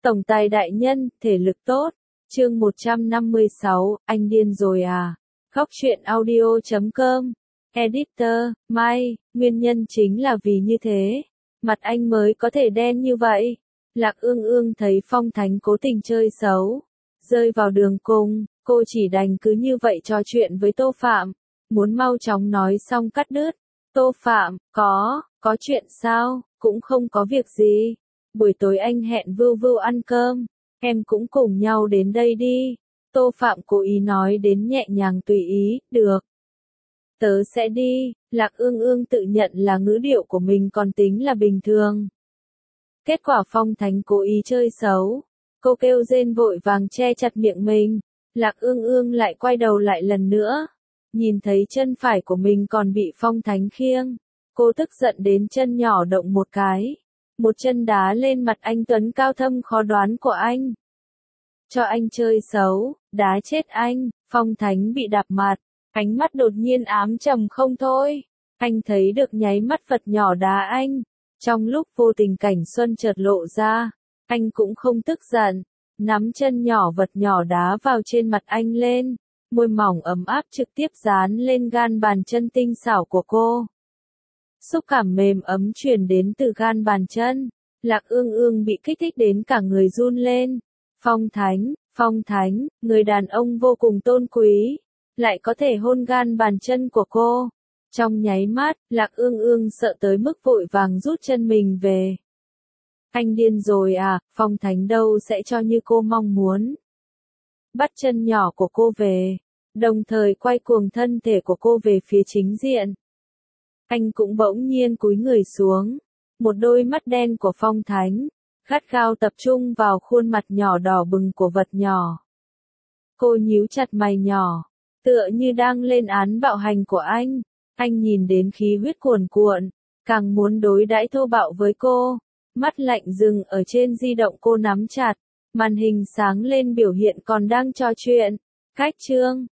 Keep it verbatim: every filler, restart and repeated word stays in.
Tổng tài đại nhân, thể lực tốt. Chương một trăm năm mươi sáu, anh điên rồi à? Khóc chuyện audio chấm com. Editor, Mai, nguyên nhân chính là vì như thế. Mặt anh mới có thể đen như vậy. Lạc Ương Ương thấy Phong Thánh cố tình chơi xấu. Rơi vào đường cùng, cô chỉ đành cứ như vậy trò chuyện với Tô Phạm. Muốn mau chóng nói xong cắt đứt. Tô Phạm, có, có chuyện sao? Cũng không có việc gì. Buổi tối anh hẹn Vưu Vưu ăn cơm. Em cũng cùng nhau đến đây đi. Tô Phạm cố ý nói đến nhẹ nhàng tùy ý, được. Tớ sẽ đi. Lạc Ương Ương tự nhận là ngữ điệu của mình còn tính là bình thường. Kết quả Phong Thánh cố ý chơi xấu. Cô kêu rên vội vàng che chặt miệng mình. Lạc Ương Ương lại quay đầu lại lần nữa. Nhìn thấy chân phải của mình còn bị Phong Thánh khiêng. Cô tức giận đến chân nhỏ động một cái. Một chân đá lên mặt anh Tuấn cao thâm khó đoán của anh. Cho anh chơi xấu, đá chết anh. Phong Thánh bị đạp mặt. Ánh mắt đột nhiên ám trầm không thôi. Anh thấy được nháy mắt vật nhỏ đá anh. Trong lúc vô tình cảnh xuân chợt lộ ra. Anh cũng không tức giận. Nắm chân nhỏ vật nhỏ đá vào trên mặt anh lên. Môi mỏng ấm áp trực tiếp dán lên gan bàn chân tinh xảo của cô. Xúc cảm mềm ấm truyền đến từ gan bàn chân. Lạc Ương Ương bị kích thích đến cả người run lên. Phong Thánh, Phong Thánh, người đàn ông vô cùng tôn quý. Lại có thể hôn gan bàn chân của cô. Trong nháy mắt, Lạc Ương Ương sợ tới mức vội vàng rút chân mình về. Anh điên rồi à, Phong Thánh đâu sẽ cho như cô mong muốn. Bắt chân nhỏ của cô về. Đồng thời quay cuồng thân thể của cô về phía chính diện. Anh cũng bỗng nhiên cúi người xuống. Một đôi mắt đen của Phong Thánh, gắt gao tập trung vào khuôn mặt nhỏ đỏ bừng của vật nhỏ. Cô nhíu chặt mày nhỏ, tựa như đang lên án bạo hành của anh. Anh nhìn đến khí huyết cuồn cuộn, càng muốn đối đãi thô bạo với cô. Mắt lạnh dừng ở trên di động cô nắm chặt, màn hình sáng lên biểu hiện còn đang trò chuyện. Cách chương